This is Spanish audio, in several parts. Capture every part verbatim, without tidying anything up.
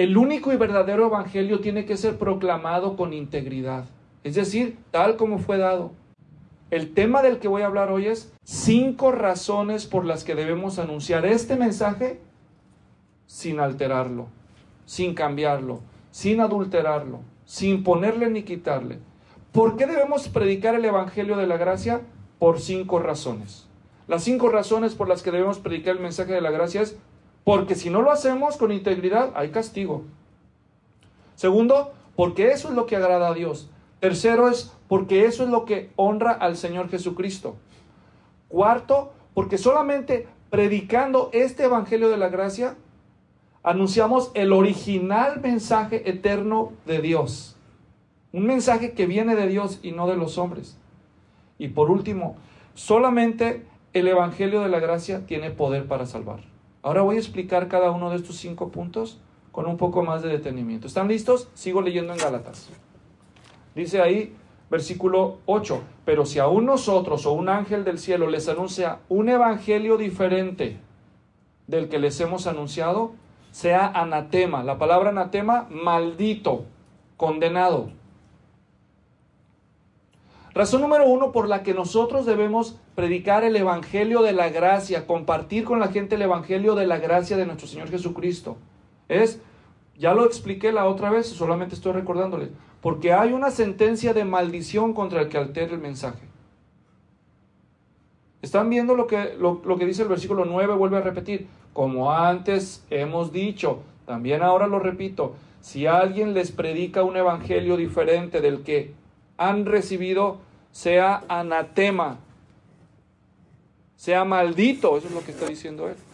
el único y verdadero evangelio tiene que ser proclamado con integridad, es decir, tal como fue dado. El tema del que voy a hablar hoy es cinco razones por las que debemos anunciar este mensaje sin alterarlo, sin cambiarlo, sin adulterarlo, sin ponerle ni quitarle. ¿Por qué debemos predicar el evangelio de la gracia? Por cinco razones. Las cinco razones por las que debemos predicar el mensaje de la gracia es porque si no lo hacemos con integridad, hay castigo. Segundo, porque eso es lo que agrada a Dios. Tercero es porque eso es lo que honra al Señor Jesucristo. Cuarto, porque solamente predicando este evangelio de la gracia, anunciamos el original mensaje eterno de Dios. Un mensaje que viene de Dios y no de los hombres. Y por último, solamente el evangelio de la gracia tiene poder para salvar. Ahora voy a explicar cada uno de estos cinco puntos con un poco más de detenimiento. ¿Están listos? Sigo leyendo en Gálatas. Dice ahí, versículo ocho, pero si aún nosotros o un ángel del cielo les anuncia un evangelio diferente del que les hemos anunciado, sea anatema. La palabra anatema, maldito, condenado. Razón número uno por la que nosotros debemos predicar el evangelio de la gracia, compartir con la gente el evangelio de la gracia de nuestro Señor Jesucristo, es, ya lo expliqué la otra vez, solamente estoy recordándoles, porque hay una sentencia de maldición contra el que altere el mensaje. ¿Están viendo lo que, lo, lo que dice el versículo nueve? Vuelve a repetir, como antes hemos dicho, también ahora lo repito, si alguien les predica un evangelio diferente del que han recibido, sea anatema, sea maldito. Eso es lo que está diciendo él.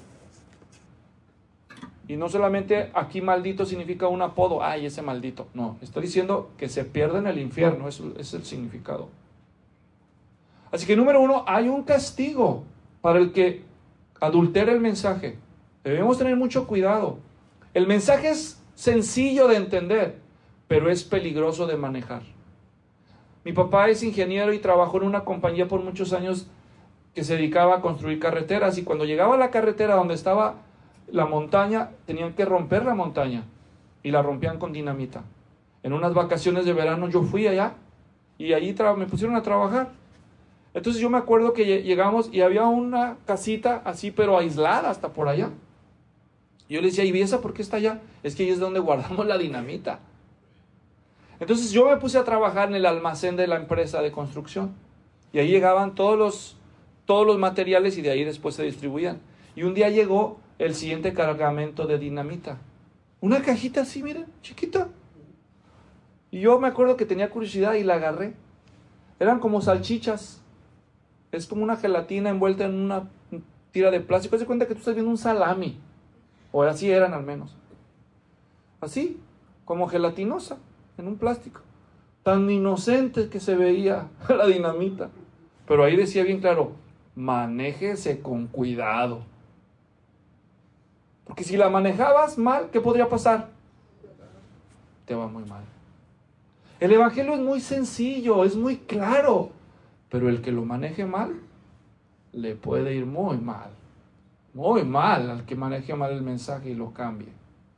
Y no solamente aquí maldito significa un apodo, ay, ese maldito. No, está diciendo que se pierde en el infierno, eso es el significado. Así que número uno, hay un castigo para el que adultera el mensaje. Debemos tener mucho cuidado. El mensaje es sencillo de entender, pero es peligroso de manejar. Mi papá es ingeniero y trabajó en una compañía por muchos años que se dedicaba a construir carreteras, y cuando llegaba a la carretera donde estaba la montaña, tenían que romper la montaña y la rompían con dinamita. En unas vacaciones de verano yo fui allá y allí me pusieron a trabajar. Entonces yo me acuerdo que llegamos y había una casita así, pero aislada hasta por allá. Y yo le decía, ¿y esa por qué está allá? Es que ahí es donde guardamos la dinamita. Entonces yo me puse a trabajar en el almacén de la empresa de construcción. Y ahí llegaban todos los, todos los materiales y de ahí después se distribuían. Y un día llegó el siguiente cargamento de dinamita. Una cajita así, miren, chiquita. Y yo me acuerdo que tenía curiosidad y la agarré. Eran como salchichas. Es como una gelatina envuelta en una tira de plástico. Haz de cuenta que tú estás viendo un salami. O así eran al menos. Así, como gelatinosa, en un plástico. Tan inocente que se veía la dinamita. Pero ahí decía bien claro, manéjese con cuidado. Porque si la manejabas mal, ¿qué podría pasar? Te va muy mal. El evangelio es muy sencillo, es muy claro. Pero el que lo maneje mal, le puede ir muy mal. Muy mal al que maneje mal el mensaje y lo cambie.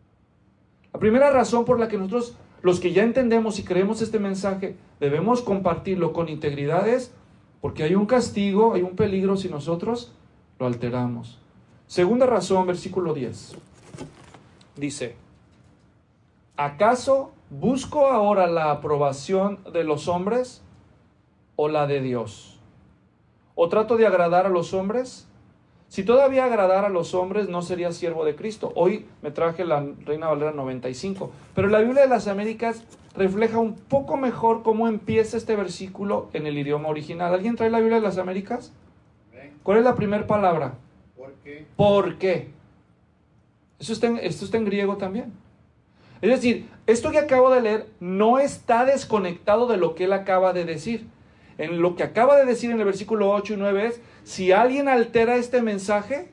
La primera razón por la que nosotros, los que ya entendemos y creemos este mensaje, debemos compartirlo con integridad es porque hay un castigo, hay un peligro si nosotros lo alteramos. Segunda razón, versículo diez. Dice, ¿acaso busco ahora la aprobación de los hombres o la de Dios? ¿O trato de agradar a los hombres? Si todavía agradara a los hombres, no sería siervo de Cristo. Hoy me traje la Reina Valera noventa y cinco. Pero la Biblia de las Américas refleja un poco mejor cómo empieza este versículo en el idioma original. ¿Alguien trae la Biblia de las Américas? ¿Cuál es la primera palabra? ¿Por qué? ¿Por qué? Eso está en, esto está en griego también. Es decir, esto que acabo de leer no está desconectado de lo que él acaba de decir. En lo que acaba de decir en el versículo ocho y nueve es, si alguien altera este mensaje,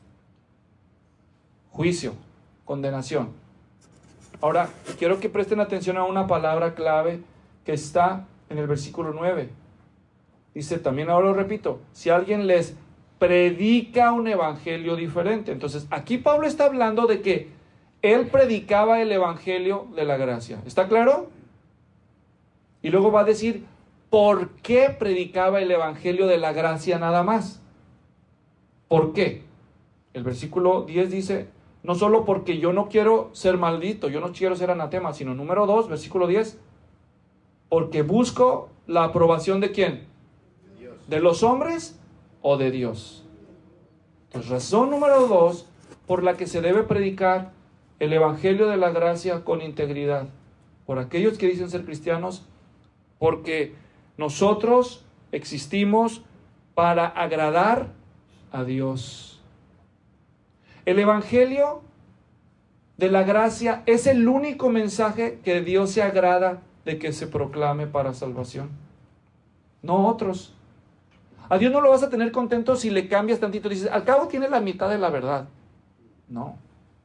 juicio, condenación. Ahora, quiero que presten atención a una palabra clave que está en el versículo nueve. Dice, también ahora lo repito, si alguien les predica un evangelio diferente. Entonces, aquí Pablo está hablando de que Él predicaba el evangelio de la gracia. ¿Está claro? Y luego va a decir, ¿por qué predicaba el evangelio de la gracia nada más? ¿Por qué? El versículo diez dice, no solo porque yo no quiero ser maldito, yo no quiero ser anatema, sino número dos, versículo diez, porque busco la aprobación ¿de quién? Dios. ¿De los hombres o de Dios? Pues razón número dos por la que se debe predicar el evangelio de la gracia con integridad. Por aquellos que dicen ser cristianos, porque nosotros existimos para agradar a Dios. El evangelio de la gracia es el único mensaje que Dios se agrada de que se proclame para salvación, no otros. A Dios no lo vas a tener contento si le cambias tantito, dices, al cabo tiene la mitad de la verdad. No.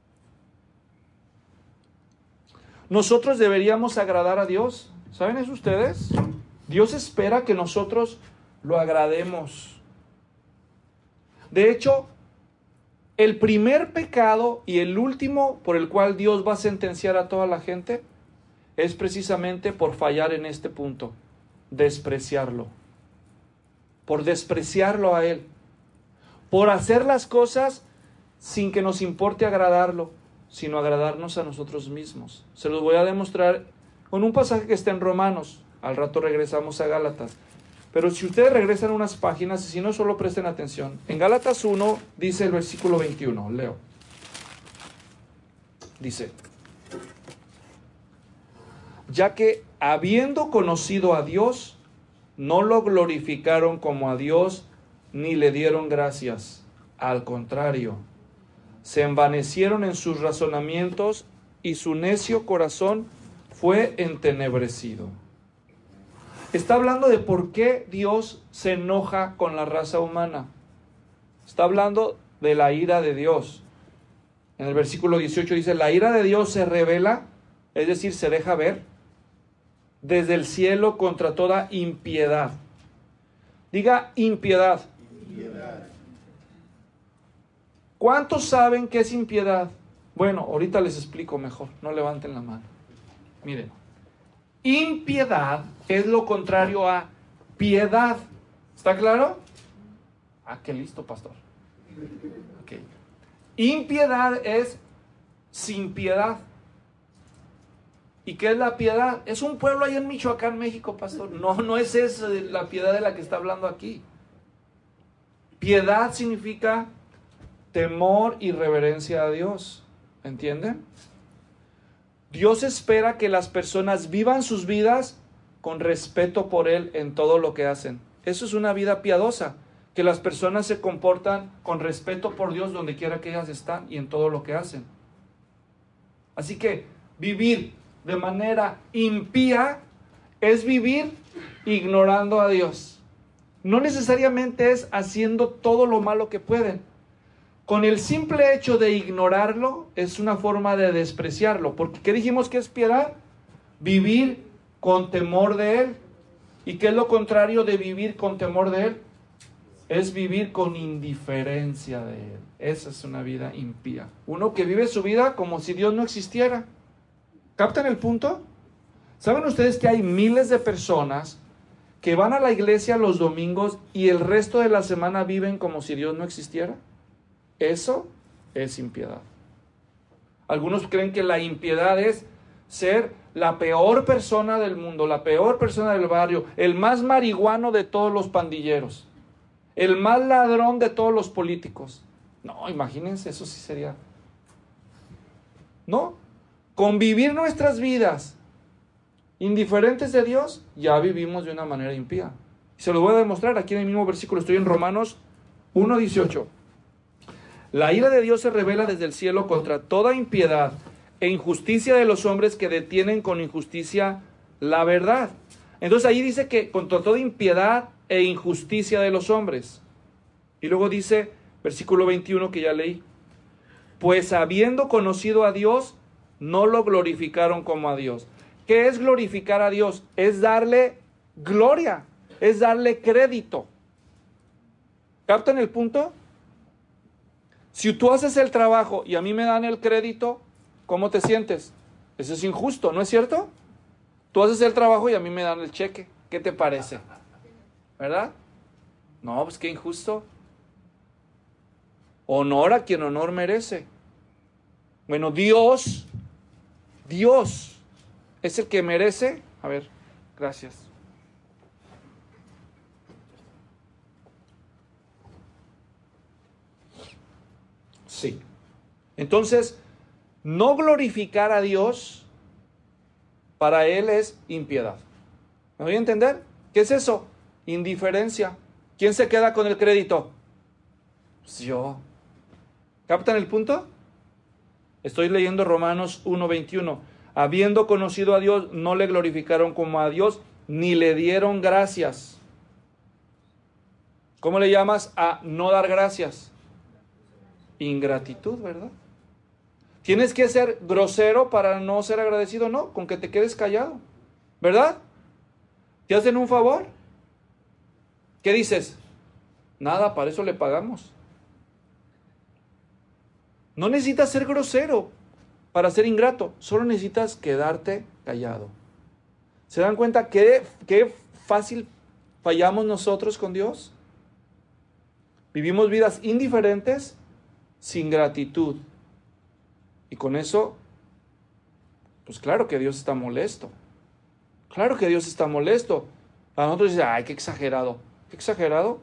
Nosotros deberíamos agradar a Dios. ¿Saben eso ustedes? Dios espera que nosotros lo agrademos. De hecho, el primer pecado y el último por el cual Dios va a sentenciar a toda la gente es precisamente por fallar en este punto, despreciarlo. Por despreciarlo a Él. Por hacer las cosas sin que nos importe agradarlo, sino agradarnos a nosotros mismos. Se los voy a demostrar con un pasaje que está en Romanos. Al rato regresamos a Gálatas. Pero si ustedes regresan unas páginas, y si no, solo presten atención. En Gálatas uno dice el versículo veintiuno, leo. Dice, ya que habiendo conocido a Dios, no lo glorificaron como a Dios, ni le dieron gracias. Al contrario, se envanecieron en sus razonamientos y su necio corazón fue entenebrecido. Está hablando de por qué Dios se enoja con la raza humana. Está hablando de la ira de Dios. En el versículo dieciocho dice, la ira de Dios se revela, es decir, se deja ver, desde el cielo contra toda impiedad. Diga impiedad. Impiedad. ¿Cuántos saben qué es impiedad? Bueno, ahorita les explico mejor, no levanten la mano. Miren, impiedad es lo contrario a piedad. ¿Está claro? Ah, qué listo, pastor. Okay. Impiedad es sin piedad. ¿Y qué es la piedad? Es un pueblo allá en Michoacán, México, pastor. No, no es esa la piedad de la que está hablando aquí. Piedad significa temor y reverencia a Dios. ¿Entienden? Dios espera que las personas vivan sus vidas con respeto por Él en todo lo que hacen. Eso es una vida piadosa, que las personas se comportan con respeto por Dios donde quiera que ellas están y en todo lo que hacen. Así que vivir de manera impía es vivir ignorando a Dios. No necesariamente es haciendo todo lo malo que pueden. Con el simple hecho de ignorarlo es una forma de despreciarlo. Porque ¿qué dijimos que es piedad? Vivir con temor de Él. ¿Y qué es lo contrario de vivir con temor de Él? Es vivir con indiferencia de Él. Esa es una vida impía. Uno que vive su vida como si Dios no existiera. ¿Captan el punto? ¿Saben ustedes que hay miles de personas que van a la iglesia los domingos y el resto de la semana viven como si Dios no existiera? Eso es impiedad. Algunos creen que la impiedad es ser la peor persona del mundo, la peor persona del barrio, el más marihuano de todos los pandilleros, el más ladrón de todos los políticos. No, imagínense, eso sí sería. No, convivir nuestras vidas indiferentes de Dios, ya vivimos de una manera impía. Y se lo voy a demostrar aquí en el mismo versículo, estoy en Romanos uno dieciocho. La ira de Dios se revela desde el cielo contra toda impiedad e injusticia de los hombres que detienen con injusticia la verdad. Entonces ahí dice que contra toda impiedad e injusticia de los hombres. Y luego dice, versículo veintiuno que ya leí, pues habiendo conocido a Dios, no lo glorificaron como a Dios. ¿Qué es glorificar a Dios? Es darle gloria, es darle crédito. ¿Captan el punto? Si tú haces el trabajo y a mí me dan el crédito, ¿cómo te sientes? Eso es injusto, ¿no es cierto? Tú haces el trabajo y a mí me dan el cheque. ¿Qué te parece? ¿Verdad? No, pues qué injusto. Honor a quien honor merece. Bueno, Dios, Dios es el que merece. A ver, gracias. Sí. Entonces, no glorificar a Dios para Él es impiedad. ¿Me voy a entender? ¿Qué es eso? Indiferencia. ¿Quién se queda con el crédito? Pues yo. ¿Captan el punto? Estoy leyendo Romanos uno veintiuno. Habiendo conocido a Dios, no le glorificaron como a Dios, ni le dieron gracias. ¿Cómo le llamas a no dar gracias? Ingratitud, ¿verdad? ¿Tienes que ser grosero para no ser agradecido? No, con que te quedes callado, ¿verdad? ¿Te hacen un favor? ¿Qué dices? Nada, para eso le pagamos. No necesitas ser grosero para ser ingrato, solo necesitas quedarte callado. ¿Se dan cuenta qué, qué fácil fallamos nosotros con Dios? Vivimos vidas indiferentes, sin gratitud. Y con eso, pues claro que Dios está molesto. Claro que Dios está molesto. A nosotros dicen, ay, qué exagerado. ¿Qué exagerado?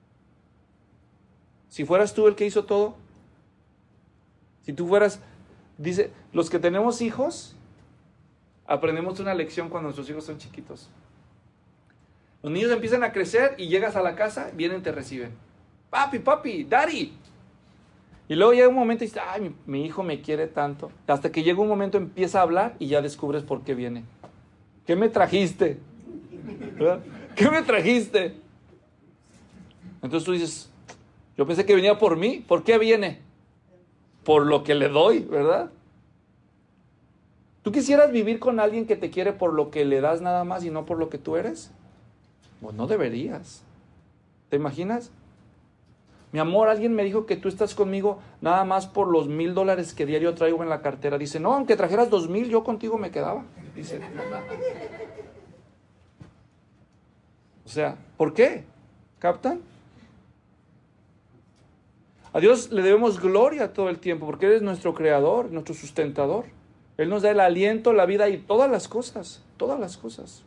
Si fueras tú el que hizo todo. Si tú fueras, dice, los que tenemos hijos, aprendemos una lección cuando nuestros hijos son chiquitos. Los niños empiezan a crecer y llegas a la casa, vienen y te reciben. Papi, papi, daddy. Y luego llega un momento y dices, ay, mi, mi hijo me quiere tanto. Hasta que llega un momento, empieza a hablar y ya descubres por qué viene. ¿Qué me trajiste? ¿Verdad? ¿Qué me trajiste? Entonces tú dices, yo pensé que venía por mí. ¿Por qué viene? Por lo que le doy, ¿verdad? ¿Tú quisieras vivir con alguien que te quiere por lo que le das nada más y no por lo que tú eres? Pues no deberías. ¿Te imaginas? Mi amor, alguien me dijo que tú estás conmigo nada más por los mil dólares que diario traigo en la cartera. Dice, no, aunque trajeras dos mil, yo contigo me quedaba. Dice. O sea, ¿por qué? ¿Captan? A Dios le debemos gloria todo el tiempo, porque Él es nuestro creador, nuestro sustentador. Él nos da el aliento, la vida y todas las cosas, todas las cosas.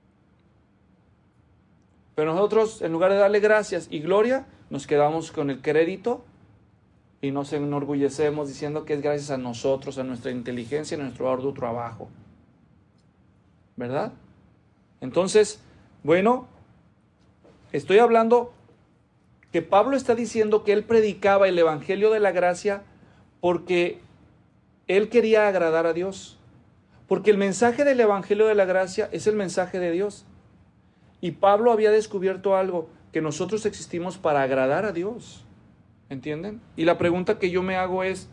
Pero nosotros, en lugar de darle gracias y gloria, nos quedamos con el crédito y nos enorgullecemos diciendo que es gracias a nosotros, a nuestra inteligencia, a nuestro arduo trabajo. ¿Verdad? Entonces, bueno, estoy hablando que Pablo está diciendo que él predicaba el evangelio de la gracia porque él quería agradar a Dios. Porque el mensaje del evangelio de la gracia es el mensaje de Dios. Y Pablo había descubierto algo, que nosotros existimos para agradar a Dios. ¿Entienden? Y la pregunta que yo me hago es,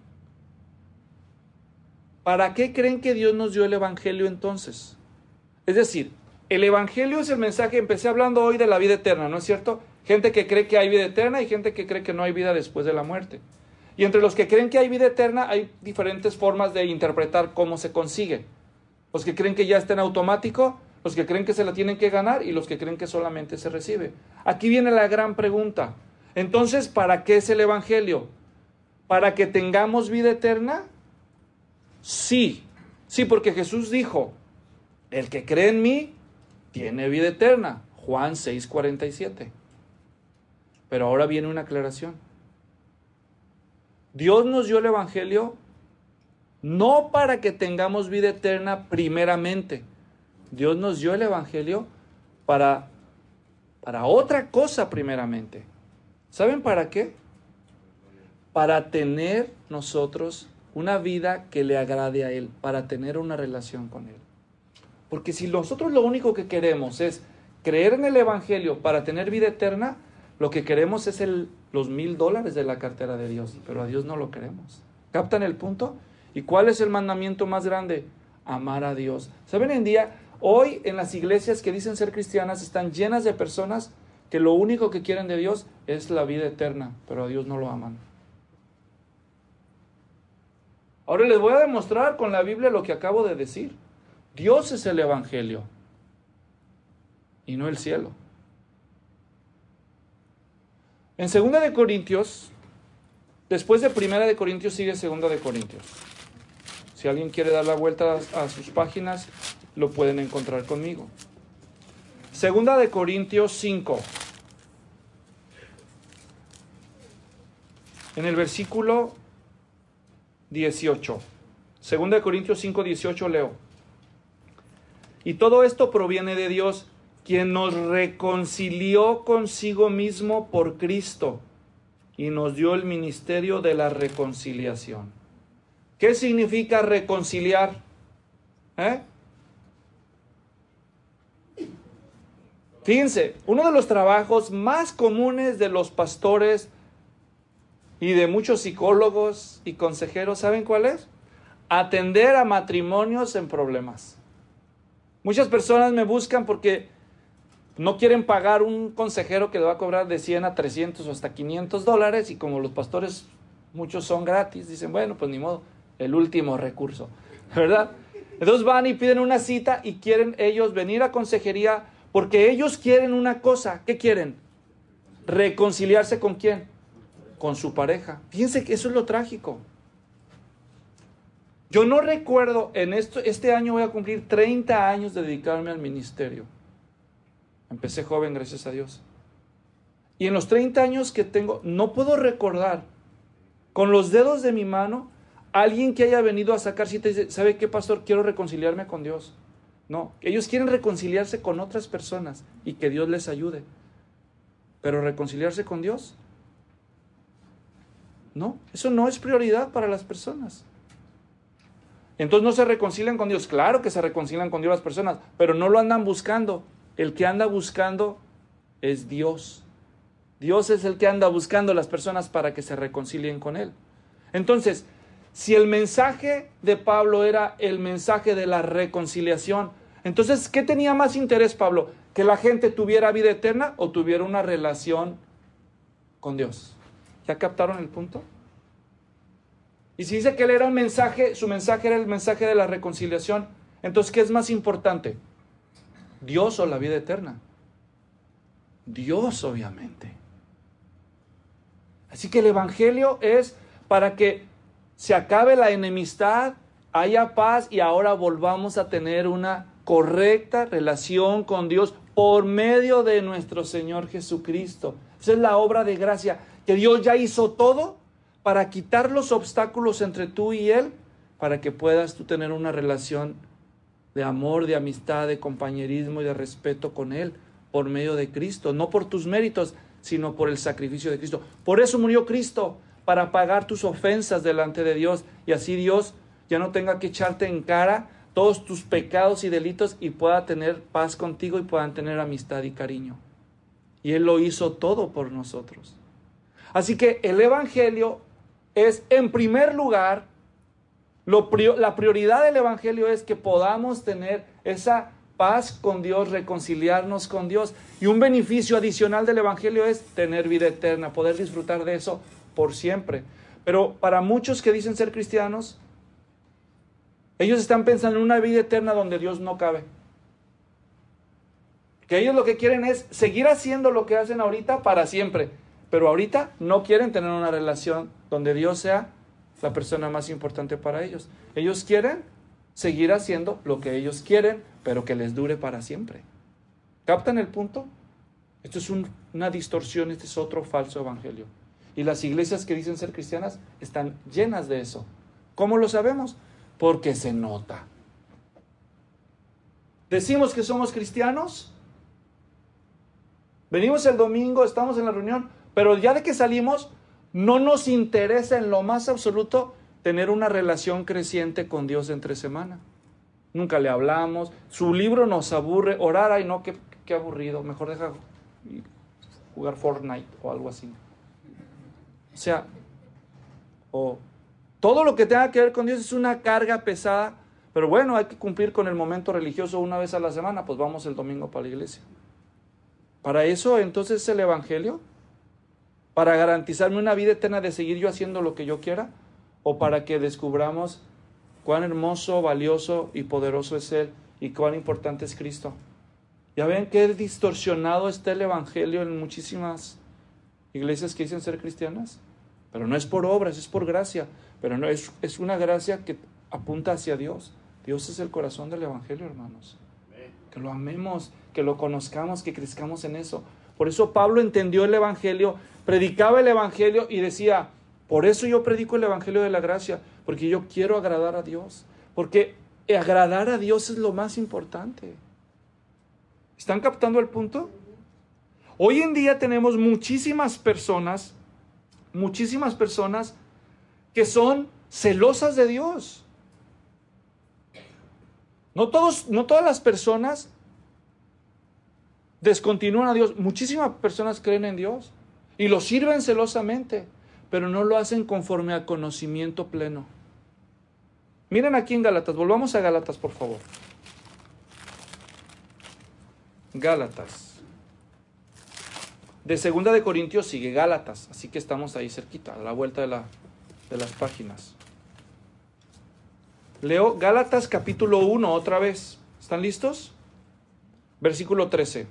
¿para qué creen que Dios nos dio el evangelio entonces? Es decir, el evangelio es el mensaje, empecé hablando hoy de la vida eterna, ¿no es cierto? Gente que cree que hay vida eterna y gente que cree que no hay vida después de la muerte. Y entre los que creen que hay vida eterna hay diferentes formas de interpretar cómo se consigue. Los que creen que ya está en automático, los que creen que se la tienen que ganar y los que creen que solamente se recibe. Aquí viene la gran pregunta. Entonces, ¿para qué es el evangelio? ¿Para que tengamos vida eterna? Sí, sí, porque Jesús dijo, el que cree en mí tiene vida eterna. Juan seis cuarenta y siete. Pero ahora viene una aclaración. Dios nos dio el evangelio no para que tengamos vida eterna primeramente. Dios nos dio el evangelio para, para otra cosa primeramente. ¿Saben para qué? Para tener nosotros una vida que le agrade a Él, para tener una relación con Él. Porque si nosotros lo único que queremos es creer en el evangelio para tener vida eterna, lo que queremos es el, los mil dólares de la cartera de Dios, pero a Dios no lo queremos. ¿Captan el punto? ¿Y cuál es el mandamiento más grande? Amar a Dios. ¿Saben? En día, hoy en las iglesias que dicen ser cristianas están llenas de personas que lo único que quieren de Dios es la vida eterna, pero a Dios no lo aman. Ahora les voy a demostrar con la Biblia lo que acabo de decir. Dios es el evangelio y no el cielo. En segunda de Corintios, después de primera de Corintios sigue segunda de Corintios. Si alguien quiere dar la vuelta a sus páginas, lo pueden encontrar conmigo. Segunda de Corintios cinco. En el versículo dieciocho. Segunda de Corintios cinco, dieciocho leo. Y todo esto proviene de Dios, quien nos reconcilió consigo mismo por Cristo y nos dio el ministerio de la reconciliación. ¿Qué significa reconciliar? ¿Eh? Fíjense, uno de los trabajos más comunes de los pastores y de muchos psicólogos y consejeros, ¿saben cuál es? Atender a matrimonios en problemas. Muchas personas me buscan porque no quieren pagar un consejero que le va a cobrar de cien a trescientos o hasta quinientos dólares, y como los pastores muchos son gratis, dicen, bueno, pues ni modo, el último recurso, ¿verdad? Entonces van y piden una cita y quieren ellos venir a consejería porque ellos quieren una cosa. ¿Qué quieren? Reconciliarse ¿con quién? Con su pareja. Fíjense que eso es lo trágico. Yo no recuerdo, en esto, este año voy a cumplir treinta años de dedicarme al ministerio. Empecé joven, gracias a Dios. Y en los treinta años que tengo, no puedo recordar con los dedos de mi mano alguien que haya venido a sacar cita y dice, ¿sabe qué, pastor? Quiero reconciliarme con Dios. No, ellos quieren reconciliarse con otras personas y que Dios les ayude. Pero reconciliarse con Dios, no, eso no es prioridad para las personas. Entonces no se reconcilian con Dios. Claro que se reconcilian con Dios las personas, pero no lo andan buscando. El que anda buscando es Dios. Dios es el que anda buscando a las personas para que se reconcilien con Él. Entonces, si el mensaje de Pablo era el mensaje de la reconciliación, entonces, ¿qué tenía más interés Pablo? ¿Que la gente tuviera vida eterna o tuviera una relación con Dios? ¿Ya captaron el punto? Y si dice que él era un mensaje, su mensaje era el mensaje de la reconciliación, entonces, ¿qué es más importante? ¿Dios o la vida eterna? Dios, obviamente. Así que el evangelio es para que se acabe la enemistad, haya paz y ahora volvamos a tener una correcta relación con Dios por medio de nuestro Señor Jesucristo. Esa es la obra de gracia, que Dios ya hizo todo para quitar los obstáculos entre tú y Él, para que puedas tú tener una relación de amor, de amistad, de compañerismo y de respeto con Él, por medio de Cristo, no por tus méritos, sino por el sacrificio de Cristo. Por eso murió Cristo, para pagar tus ofensas delante de Dios, y así Dios ya no tenga que echarte en cara todos tus pecados y delitos y pueda tener paz contigo y puedan tener amistad y cariño. Y Él lo hizo todo por nosotros. Así que el evangelio es, en primer lugar, lo, la prioridad del evangelio es que podamos tener esa paz con Dios, reconciliarnos con Dios. Y un beneficio adicional del evangelio es tener vida eterna, poder disfrutar de eso por siempre. Pero para muchos que dicen ser cristianos, ellos están pensando en una vida eterna donde Dios no cabe. Que ellos lo que quieren es seguir haciendo lo que hacen ahorita para siempre. Pero ahorita no quieren tener una relación donde Dios sea la persona más importante para ellos. Ellos quieren seguir haciendo lo que ellos quieren, pero que les dure para siempre. ¿Captan el punto? Esto es un, una distorsión, este es otro falso evangelio. Y las iglesias que dicen ser cristianas están llenas de eso. ¿Cómo lo sabemos? Porque se nota. Decimos que somos cristianos, venimos el domingo, estamos en la reunión, pero ya de que salimos, no nos interesa en lo más absoluto tener una relación creciente con Dios entre semana. Nunca le hablamos, su libro nos aburre, orar, ay no, qué, qué aburrido, mejor deja jugar Fortnite o algo así. O sea, o todo lo que tenga que ver con Dios es una carga pesada, pero bueno, hay que cumplir con el momento religioso una vez a la semana, pues vamos el domingo para la iglesia. Para eso entonces es el evangelio, para garantizarme una vida eterna de seguir yo haciendo lo que yo quiera, o para que descubramos cuán hermoso, valioso y poderoso es Él y cuán importante es Cristo. Ya ven qué distorsionado está el Evangelio en muchísimas iglesias que dicen ser cristianas. Pero no es por obras, es por gracia. Pero no es, es una gracia que apunta hacia Dios. Dios es el corazón del Evangelio, hermanos. Que lo amemos, que lo conozcamos, que crezcamos en eso. Por eso Pablo entendió el Evangelio, predicaba el Evangelio y decía, por eso yo predico el Evangelio de la gracia, porque yo quiero agradar a Dios. Porque agradar a Dios es lo más importante. ¿Están captando el punto? Hoy en día tenemos muchísimas personas, muchísimas personas que son celosas de Dios. No todos, no todas las personas descontinúan a Dios. Muchísimas personas creen en Dios y lo sirven celosamente, pero no lo hacen conforme al conocimiento pleno. Miren aquí en Gálatas, volvamos a Gálatas, por favor. Gálatas. De segunda de Corintios sigue Gálatas, así que estamos ahí cerquita, a la vuelta de, la, de las páginas. Leo Gálatas capítulo uno otra vez. ¿Están listos? Versículo trece.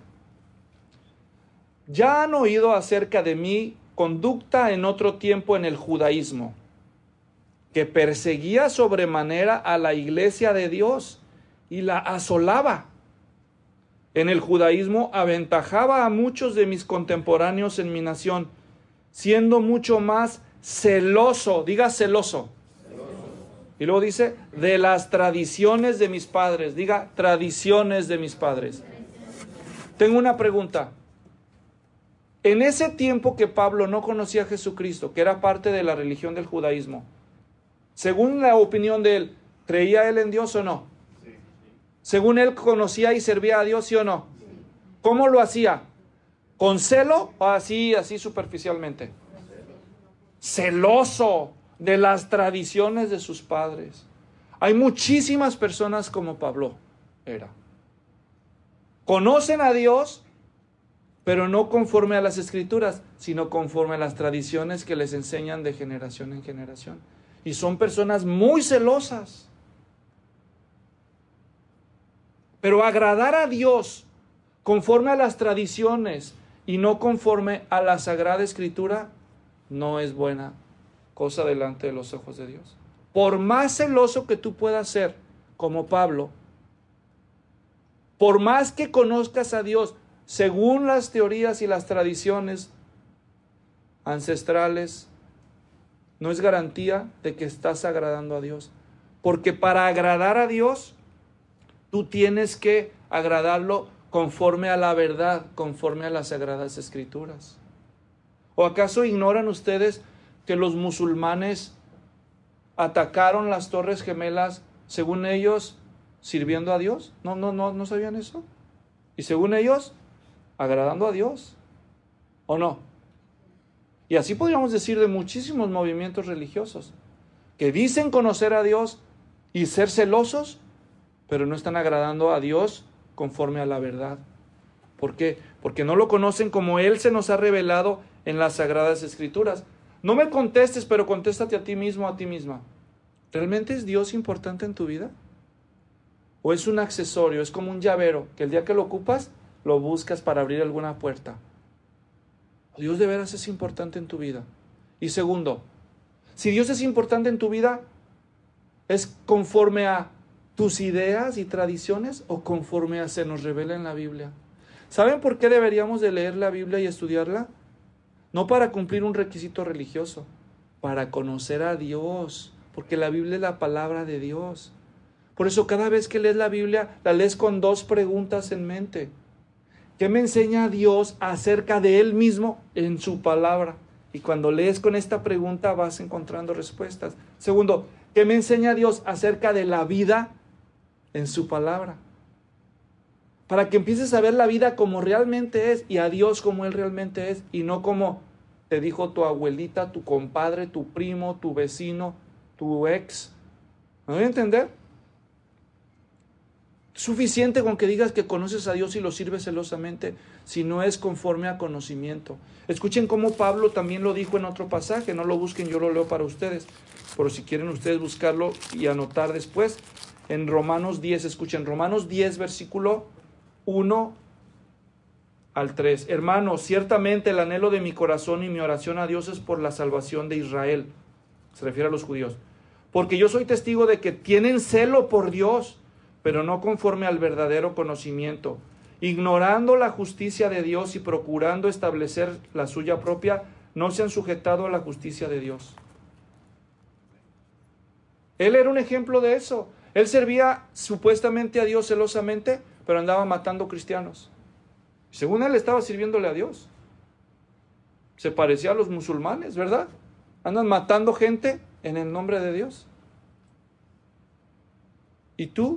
Ya han oído acerca de mi conducta en otro tiempo en el judaísmo, que perseguía sobremanera a la iglesia de Dios y la asolaba. En el judaísmo aventajaba a muchos de mis contemporáneos en mi nación, siendo mucho más celoso, diga celoso. Y luego dice, de las tradiciones de mis padres. Diga, tradiciones de mis padres. Tengo una pregunta. En ese tiempo que Pablo no conocía a Jesucristo, que era parte de la religión del judaísmo, según la opinión de él, ¿creía él en Dios o no? Sí. Según él, ¿conocía y servía a Dios, sí o no? Sí. ¿Cómo lo hacía? ¿Con celo o así, así superficialmente? Celoso de las tradiciones de sus padres. Hay muchísimas personas como Pablo era. Conocen a Dios, pero no conforme a las Escrituras, sino conforme a las tradiciones que les enseñan de generación en generación. Y son personas muy celosas. Pero agradar a Dios conforme a las tradiciones y no conforme a la Sagrada Escritura no es buena cosa delante de los ojos de Dios. Por más celoso que tú puedas ser, como Pablo, por más que conozcas a Dios según las teorías y las tradiciones ancestrales, no es garantía de que estás agradando a Dios. Porque para agradar a Dios, tú tienes que agradarlo conforme a la verdad, conforme a las Sagradas Escrituras. ¿O acaso ignoran ustedes que los musulmanes atacaron las Torres Gemelas, según ellos, sirviendo a Dios? No, no, no, ¿no sabían eso? Y según ellos, agradando a Dios, ¿o no? Y así podríamos decir de muchísimos movimientos religiosos, que dicen conocer a Dios y ser celosos, pero no están agradando a Dios conforme a la verdad. ¿Por qué? Porque no lo conocen como Él se nos ha revelado en las Sagradas Escrituras. No me contestes, pero contéstate a ti mismo, a ti misma. ¿Realmente es Dios importante en tu vida? ¿O es un accesorio? Es como un llavero, que el día que lo ocupas, lo buscas para abrir alguna puerta. Dios de veras es importante en tu vida. Y segundo, si Dios es importante en tu vida, ¿es conforme a tus ideas y tradiciones o conforme a se nos revela en la Biblia? ¿Saben por qué deberíamos de leer la Biblia y estudiarla? No para cumplir un requisito religioso, para conocer a Dios, porque la Biblia es la palabra de Dios. Por eso cada vez que lees la Biblia, la lees con dos preguntas en mente. ¿Qué me enseña Dios acerca de Él mismo en su palabra? Y cuando lees con esta pregunta vas encontrando respuestas. Segundo, ¿qué me enseña Dios acerca de la vida en su palabra? Para que empieces a ver la vida como realmente es y a Dios como Él realmente es y no como te dijo tu abuelita, tu compadre, tu primo, tu vecino, tu ex. ¿Me voy a entender? Suficiente con que digas que conoces a Dios y lo sirves celosamente, si no es conforme a conocimiento. Escuchen cómo Pablo también lo dijo en otro pasaje, no lo busquen, yo lo leo para ustedes, pero si quieren ustedes buscarlo y anotar después, en Romanos diez, escuchen, Romanos diez, versículo uno al tres. Hermanos, ciertamente el anhelo de mi corazón y mi oración a Dios es por la salvación de Israel. Se refiere a los judíos. Porque yo soy testigo de que tienen celo por Dios, pero no conforme al verdadero conocimiento, ignorando la justicia de Dios y procurando establecer la suya propia, no se han sujetado a la justicia de Dios. Él era un ejemplo de eso. Él servía supuestamente a Dios celosamente, pero andaba matando cristianos. Según él estaba sirviéndole a Dios. Se parecía a los musulmanes, ¿verdad? Andan matando gente en el nombre de Dios. ¿Y tú?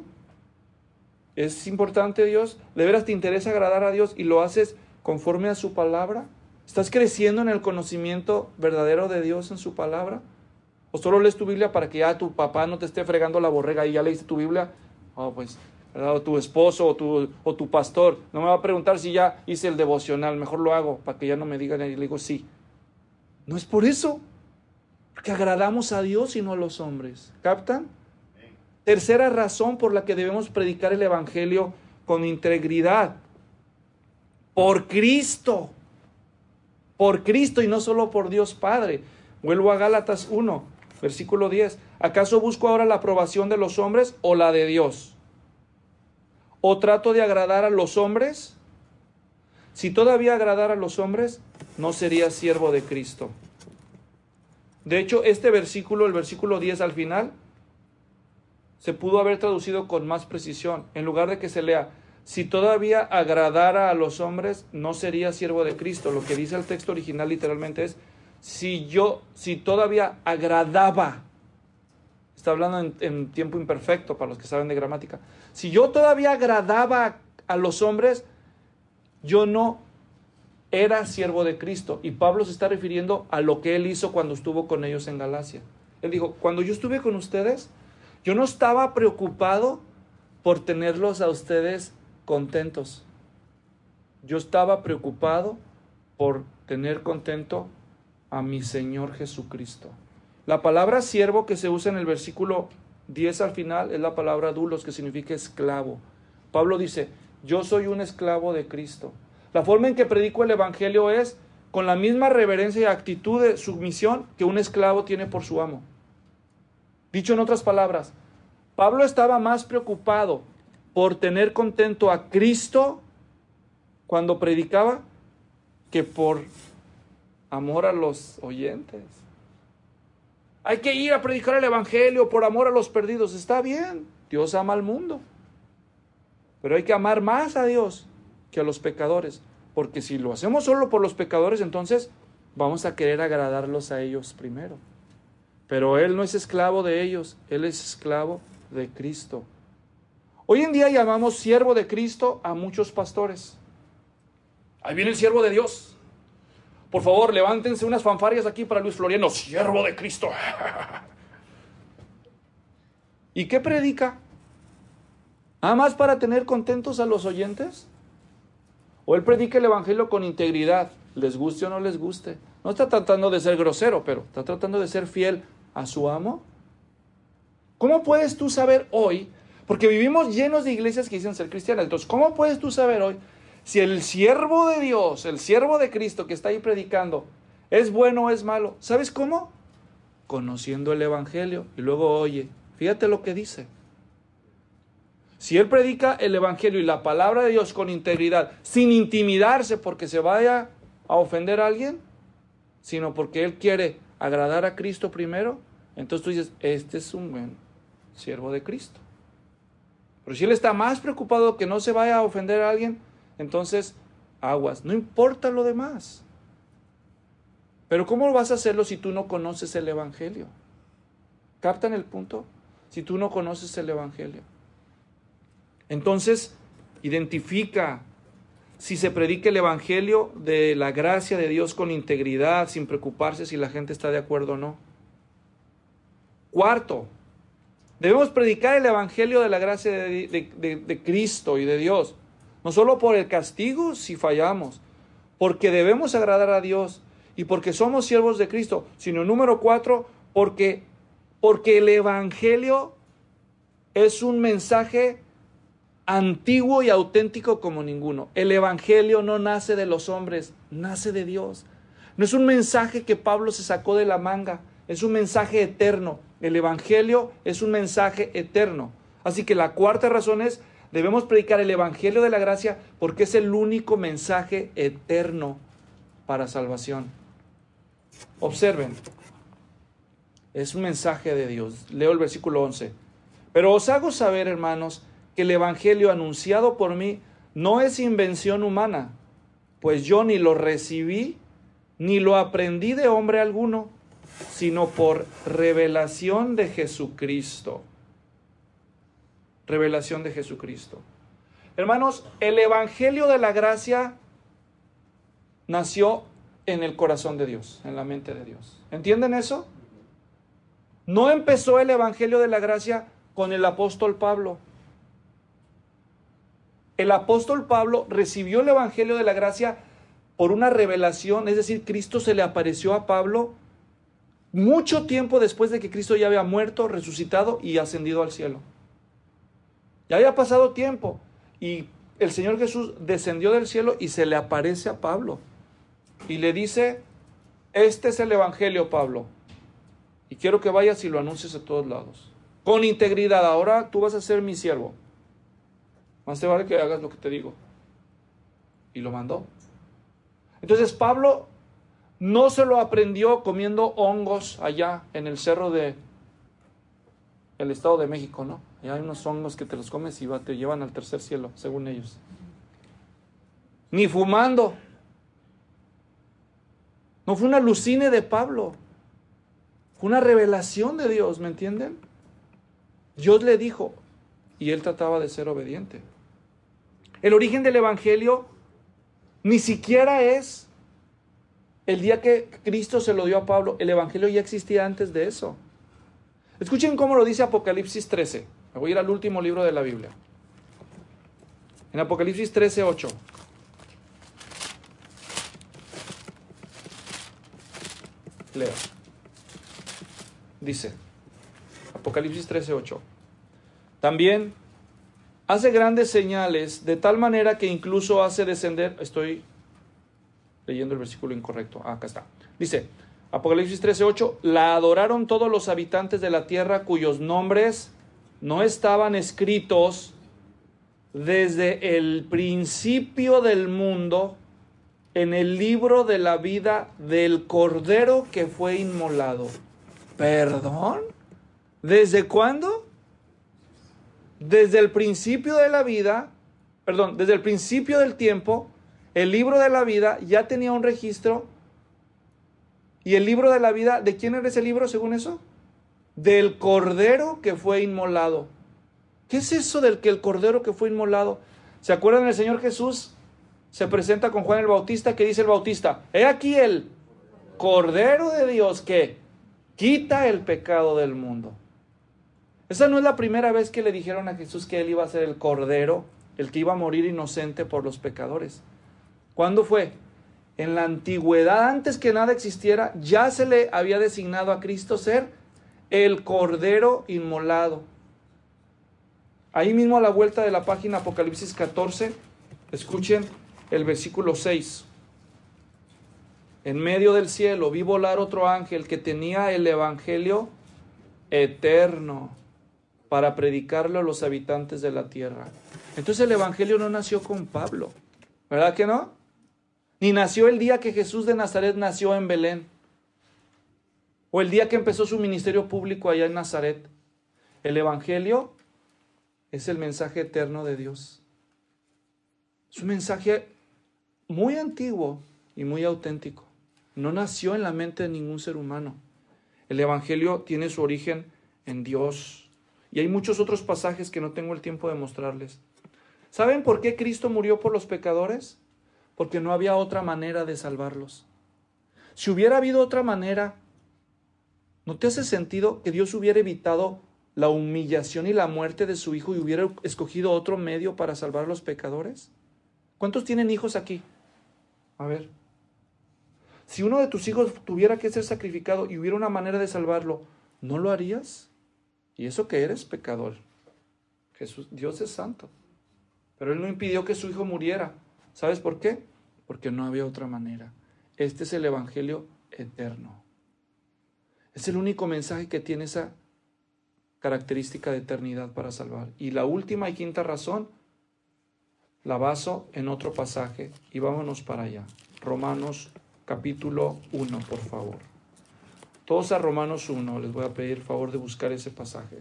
¿Es importante Dios? ¿De veras te interesa agradar a Dios y lo haces conforme a su palabra? ¿Estás creciendo en el conocimiento verdadero de Dios en su palabra? ¿O solo lees tu Biblia para que ya tu papá no te esté fregando la borrega y ya leíste tu Biblia? Oh, pues, ¿verdad? O tu esposo o tu, o tu pastor no me va a preguntar si ya hice el devocional, mejor lo hago para que ya no me digan, y le digo sí. No es por eso, porque agradamos a Dios y no a los hombres. ¿Captan? Tercera razón por la que debemos predicar el evangelio con integridad. Por Cristo. Por Cristo y no solo por Dios Padre. Vuelvo a Gálatas uno, versículo diez. ¿Acaso busco ahora la aprobación de los hombres o la de Dios? ¿O trato de agradar a los hombres? Si todavía agradara a los hombres, no sería siervo de Cristo. De hecho, este versículo, el versículo diez al final, se pudo haber traducido con más precisión. En lugar de que se lea, si todavía agradara a los hombres, no sería siervo de Cristo. Lo que dice el texto original literalmente es, si yo, si todavía agradaba, está hablando en, en tiempo imperfecto para los que saben de gramática, si yo todavía agradaba a los hombres, yo no era siervo de Cristo. Y Pablo se está refiriendo a lo que él hizo cuando estuvo con ellos en Galacia. Él dijo, cuando yo estuve con ustedes, yo no estaba preocupado por tenerlos a ustedes contentos. Yo estaba preocupado por tener contento a mi Señor Jesucristo. La palabra siervo que se usa en el versículo diez al final es la palabra doulos, que significa esclavo. Pablo dice, yo soy un esclavo de Cristo. La forma en que predico el evangelio es con la misma reverencia y actitud de sumisión que un esclavo tiene por su amo. Dicho en otras palabras, Pablo estaba más preocupado por tener contento a Cristo cuando predicaba que por amor a los oyentes. Hay que ir a predicar el evangelio por amor a los perdidos. Está bien, Dios ama al mundo. Pero hay que amar más a Dios que a los pecadores. Porque si lo hacemos solo por los pecadores, entonces vamos a querer agradarlos a ellos primero. Pero Él no es esclavo de ellos, Él es esclavo de Cristo. Hoy en día llamamos siervo de Cristo a muchos pastores. Ahí viene el siervo de Dios. Por favor, levántense unas fanfarrias aquí para Luis Floriano, siervo de Cristo. ¿Y qué predica? ¿Nada más para tener contentos a los oyentes? ¿O él predica el evangelio con integridad, les guste o no les guste? No está tratando de ser grosero, pero está tratando de ser fiel a su amo. ¿Cómo puedes tú saber hoy? Porque vivimos llenos de iglesias que dicen ser cristianas. Entonces, ¿cómo puedes tú saber hoy si el siervo de Dios, el siervo de Cristo que está ahí predicando, es bueno o es malo? ¿Sabes cómo? Conociendo el evangelio. Y luego, oye, fíjate lo que dice. Si él predica el evangelio y la palabra de Dios con integridad, sin intimidarse porque se vaya a ofender a alguien, sino porque él quiere agradar a Cristo primero, entonces tú dices, este es un buen siervo de Cristo. Pero si él está más preocupado que no se vaya a ofender a alguien, entonces aguas, no importa lo demás. Pero ¿cómo vas a hacerlo si tú no conoces el evangelio? ¿Captan el punto? Si tú no conoces el evangelio. Entonces, identifica si se predica el evangelio de la gracia de Dios con integridad, sin preocuparse si la gente está de acuerdo o no. Cuarto, Debemos predicar el evangelio de la gracia de, de, de, de Cristo y de Dios. No solo por el castigo si fallamos, porque debemos agradar a Dios y porque somos siervos de Cristo, sino número cuatro, porque, porque el evangelio es un mensaje antiguo y auténtico como ninguno. El evangelio no nace de los hombres, nace de Dios. No es un mensaje que Pablo se sacó de la manga, es un mensaje eterno. El evangelio es un mensaje eterno. Así que la cuarta razón es, debemos predicar el evangelio de la gracia porque es el único mensaje eterno para salvación. Observen, es un mensaje de Dios. Leo el versículo once. Pero os hago saber, hermanos, que el evangelio anunciado por mí no es invención humana, pues yo ni lo recibí ni lo aprendí de hombre alguno, sino por revelación de Jesucristo. Revelación de Jesucristo. Hermanos, el evangelio de la gracia nació en el corazón de Dios, en la mente de Dios. ¿Entienden eso? No empezó el evangelio de la gracia con el apóstol Pablo. El apóstol Pablo recibió el evangelio de la gracia por una revelación, es decir, Cristo se le apareció a Pablo mucho tiempo después de que Cristo ya había muerto, resucitado y ascendido al cielo. Ya había pasado tiempo y el Señor Jesús descendió del cielo y se le aparece a Pablo y le dice, este es el evangelio, Pablo, y quiero que vayas y lo anuncies a todos lados, con integridad. Ahora tú vas a ser mi siervo, más te vale que hagas lo que te digo. Y lo mandó. Entonces Pablo no se lo aprendió comiendo hongos allá en el cerro de el Estado de México, ¿no? Allá hay unos hongos que te los comes y te llevan al tercer cielo, según ellos. Ni fumando. No fue una alucine de Pablo. Fue una revelación de Dios, ¿me entienden? Dios le dijo y él trataba de ser obediente. El origen del evangelio ni siquiera es el día que Cristo se lo dio a Pablo. El evangelio ya existía antes de eso. Escuchen cómo lo dice Apocalipsis trece. Me voy a ir al último libro de la Biblia. En Apocalipsis trece, ocho. Leo. Dice, Apocalipsis trece, ocho. También hace grandes señales, de tal manera que incluso hace descender... Estoy leyendo el versículo incorrecto. Ah, acá está. Dice, Apocalipsis trece, ocho. La adoraron todos los habitantes de la tierra cuyos nombres no estaban escritos desde el principio del mundo en el libro de la vida del Cordero que fue inmolado. ¿Perdón? ¿Desde cuándo? Desde el principio de la vida, perdón, desde el principio del tiempo, el libro de la vida ya tenía un registro. ¿Y el libro de la vida, de quién era ese libro según eso? Del Cordero que fue inmolado. ¿Qué es eso del que el Cordero que fue inmolado? ¿Se acuerdan? El Señor Jesús se presenta con Juan el Bautista, que dice el Bautista, he aquí el Cordero de Dios que quita el pecado del mundo. Esa no es la primera vez que le dijeron a Jesús que él iba a ser el Cordero, el que iba a morir inocente por los pecadores. ¿Cuándo fue? En la antigüedad, antes que nada existiera, ya se le había designado a Cristo ser el Cordero inmolado. Ahí mismo a la vuelta de la página Apocalipsis catorce, escuchen el versículo seis. En medio del cielo vi volar otro ángel que tenía el evangelio eterno para predicarlo a los habitantes de la tierra. Entonces el evangelio no nació con Pablo, ¿verdad que no? Ni nació el día que Jesús de Nazaret nació en Belén, o el día que empezó su ministerio público allá en Nazaret. El evangelio es el mensaje eterno de Dios. Es un mensaje muy antiguo y muy auténtico. No nació en la mente de ningún ser humano. El evangelio tiene su origen en Dios. Y hay muchos otros pasajes que no tengo el tiempo de mostrarles. ¿Saben por qué Cristo murió por los pecadores? Porque no había otra manera de salvarlos. Si hubiera habido otra manera, ¿no te hace sentido que Dios hubiera evitado la humillación y la muerte de su hijo y hubiera escogido otro medio para salvar a los pecadores? ¿Cuántos tienen hijos aquí? A ver. Si uno de tus hijos tuviera que ser sacrificado y hubiera una manera de salvarlo, ¿no lo harías? Y eso que eres pecador. Jesús, Dios es santo. Pero Él no impidió que su hijo muriera. ¿Sabes por qué? Porque no había otra manera. Este es el evangelio eterno. Es el único mensaje que tiene esa característica de eternidad para salvar. Y la última y quinta razón la baso en otro pasaje y vámonos para allá. Romanos capítulo uno, por favor. Todos a Romanos uno, les voy a pedir el favor de buscar ese pasaje.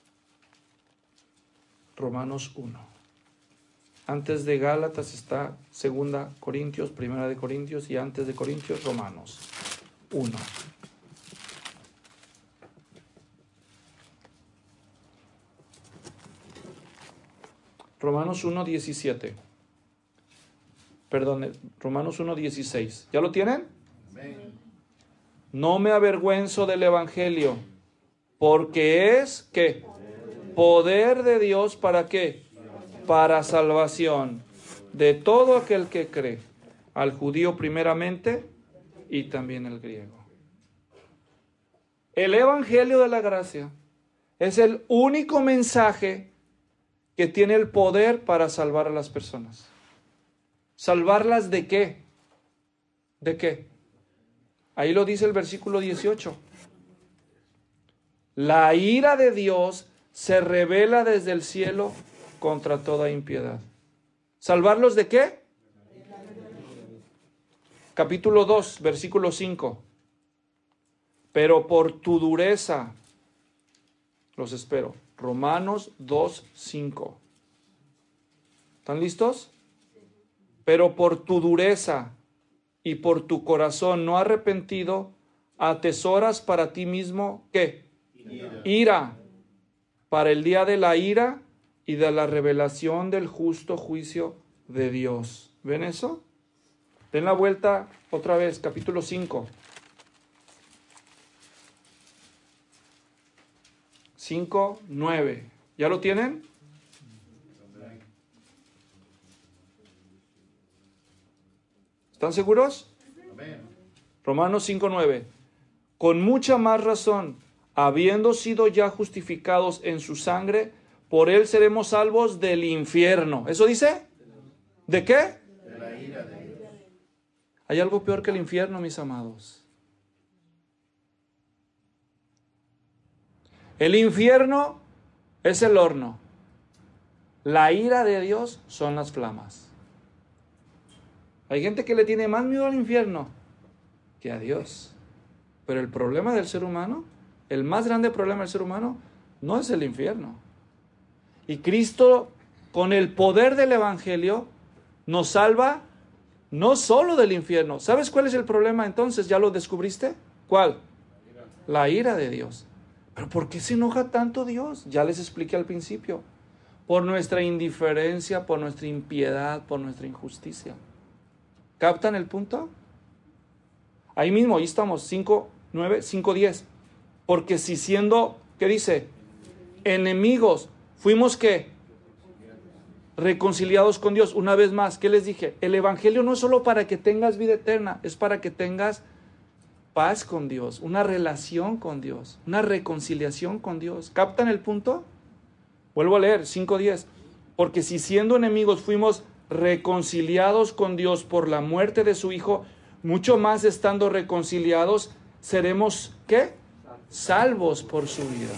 Romanos uno. Antes de Gálatas está segunda Corintios, primera de Corintios, y antes de Corintios, Romanos uno. Romanos uno, diecisiete. Perdón, Romanos uno, dieciséis. ¿Ya lo tienen? Amén. No me avergüenzo del evangelio, porque es, ¿qué? Poder de Dios, ¿para qué? Para salvación de todo aquel que cree, al judío primeramente y también al griego. El evangelio de la gracia es el único mensaje que tiene el poder para salvar a las personas. ¿Salvarlas de qué? ¿De qué? Ahí lo dice el versículo dieciocho. La ira de Dios se revela desde el cielo contra toda impiedad. ¿Salvarlos de qué? Capítulo dos, versículo cinco. Pero por tu dureza, los espero. Romanos dos, cinco. ¿Están listos? Pero por tu dureza y por tu corazón no arrepentido, atesoras para ti mismo, ¿qué? Ira. Ira, para el día de la ira y de la revelación del justo juicio de Dios. ¿Ven eso? Den la vuelta otra vez, capítulo cinco. cinco, nueve. ¿Ya lo tienen? ¿Están seguros? Amén. Romanos cinco, nueve. Con mucha más razón, habiendo sido ya justificados en su sangre, por él seremos salvos del infierno. ¿Eso dice? ¿De qué? De la ira de Dios. Hay algo peor que el infierno, mis amados. El infierno es el horno. La ira de Dios son las flamas. Hay gente que le tiene más miedo al infierno que a Dios. Pero el problema del ser humano, el más grande problema del ser humano, no es el infierno. Y Cristo, con el poder del evangelio, nos salva no solo del infierno. ¿Sabes cuál es el problema entonces? ¿Ya lo descubriste? ¿Cuál? La ira de Dios. ¿Pero por qué se enoja tanto Dios? Ya les expliqué al principio. Por nuestra indiferencia, por nuestra impiedad, por nuestra injusticia. ¿Captan el punto? Ahí mismo, ahí estamos, cinco, nueve, cinco, diez. Porque si siendo, ¿qué dice? Enemigos, fuimos ¿qué? Reconciliados con Dios. Una vez más, ¿qué les dije? El evangelio no es solo para que tengas vida eterna, es para que tengas paz con Dios, una relación con Dios, una reconciliación con Dios. ¿Captan el punto? Vuelvo a leer, cinco diez. Porque si siendo enemigos fuimos reconciliados con Dios por la muerte de su Hijo, mucho más estando reconciliados, seremos, ¿qué? Salvos por su vida.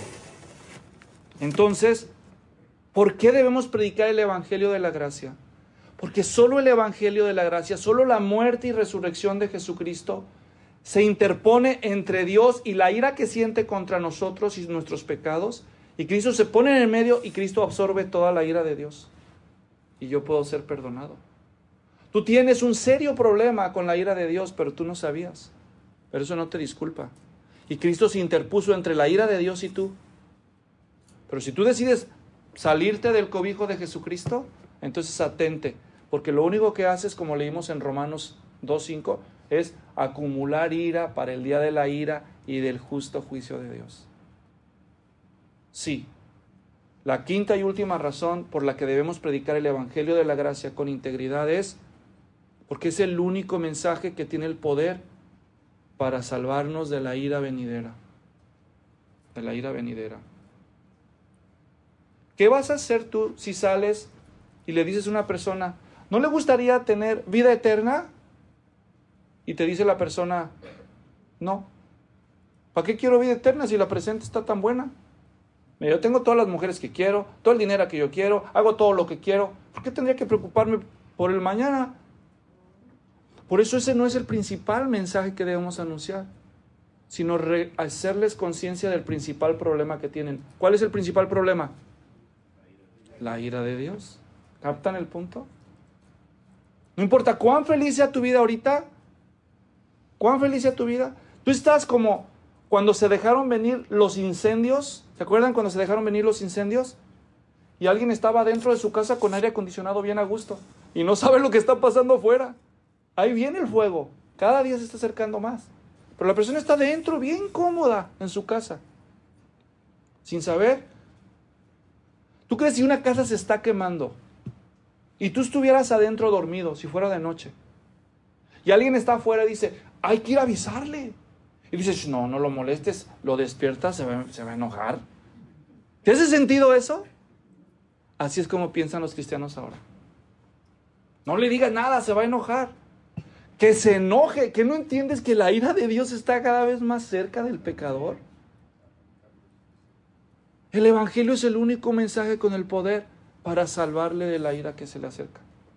Entonces, ¿por qué debemos predicar el evangelio de la gracia? Porque solo el evangelio de la gracia, solo la muerte y resurrección de Jesucristo se interpone entre Dios y la ira que siente contra nosotros y nuestros pecados, y Cristo se pone en el medio y Cristo absorbe toda la ira de Dios. Y yo puedo ser perdonado. Tú tienes un serio problema con la ira de Dios, pero tú no sabías. Pero eso no te disculpa. Y Cristo se interpuso entre la ira de Dios y tú. Pero si tú decides salirte del cobijo de Jesucristo, entonces atente. Porque lo único que haces, como leímos en Romanos dos cinco, es acumular ira para el día de la ira y del justo juicio de Dios. Sí. La quinta y última razón por la que debemos predicar el Evangelio de la Gracia con integridad es porque es el único mensaje que tiene el poder para salvarnos de la ira venidera. De la ira venidera. ¿Qué vas a hacer tú si sales y le dices a una persona, ¿no le gustaría tener vida eterna? Y te dice la persona, no. ¿Para qué quiero vida eterna si la presente está tan buena? Yo tengo todas las mujeres que quiero, todo el dinero que yo quiero, hago todo lo que quiero. ¿Por qué tendría que preocuparme por el mañana? Por eso ese no es el principal mensaje que debemos anunciar, sino re- hacerles conciencia del principal problema que tienen. ¿Cuál es el principal problema? La ira de Dios. ¿Captan el punto? No importa cuán feliz sea tu vida ahorita, cuán feliz sea tu vida, tú estás como cuando se dejaron venir los incendios. ¿Se acuerdan cuando se dejaron venir los incendios? Y alguien estaba dentro de su casa con aire acondicionado bien a gusto y no sabe lo que está pasando afuera. Ahí viene el fuego, cada día se está acercando más. Pero la persona está dentro bien cómoda en su casa, sin saber. ¿Tú crees si una casa se está quemando y tú estuvieras adentro dormido, si fuera de noche, y alguien está afuera y dice, hay que ir a avisarle? Y dices, no, no lo molestes, lo despiertas, se va, se va a enojar. ¿Te hace sentido eso? Así es como piensan los cristianos ahora. No le digas nada, se va a enojar. Que se enoje, que no entiendes que la ira de Dios está cada vez más cerca del pecador. El Evangelio es el único mensaje con el poder para salvarle de la ira que se le acerca.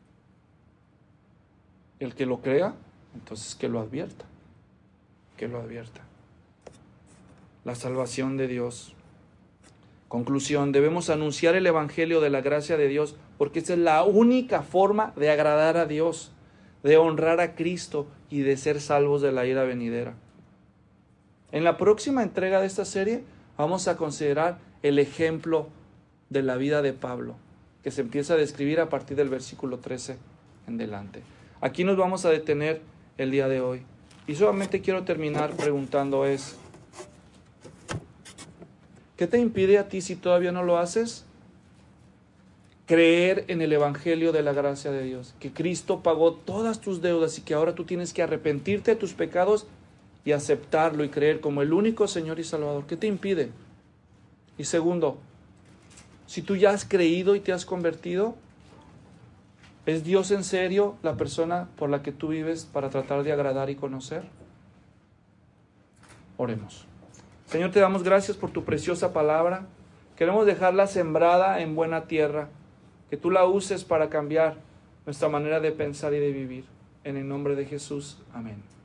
El que lo crea, entonces que lo advierta. Que lo advierta. La salvación de Dios. Conclusión, debemos anunciar el Evangelio de la gracia de Dios porque esa es la única forma de agradar a Dios, de honrar a Cristo y de ser salvos de la ira venidera. En la próxima entrega de esta serie vamos a considerar el ejemplo de la vida de Pablo, que se empieza a describir a partir del versículo trece en delante. Aquí nos vamos a detener el día de hoy. Y solamente quiero terminar preguntando es, ¿qué te impide a ti, si todavía no lo haces, creer en el Evangelio de la gracia de Dios? Que Cristo pagó todas tus deudas y que ahora tú tienes que arrepentirte de tus pecados y aceptarlo y creer como el único Señor y Salvador. ¿Qué te impide? Y segundo, si tú ya has creído y te has convertido, ¿es Dios en serio la persona por la que tú vives para tratar de agradar y conocer? Oremos. Señor, te damos gracias por tu preciosa palabra. Queremos dejarla sembrada en buena tierra, que tú la uses para cambiar nuestra manera de pensar y de vivir. En el nombre de Jesús. Amén.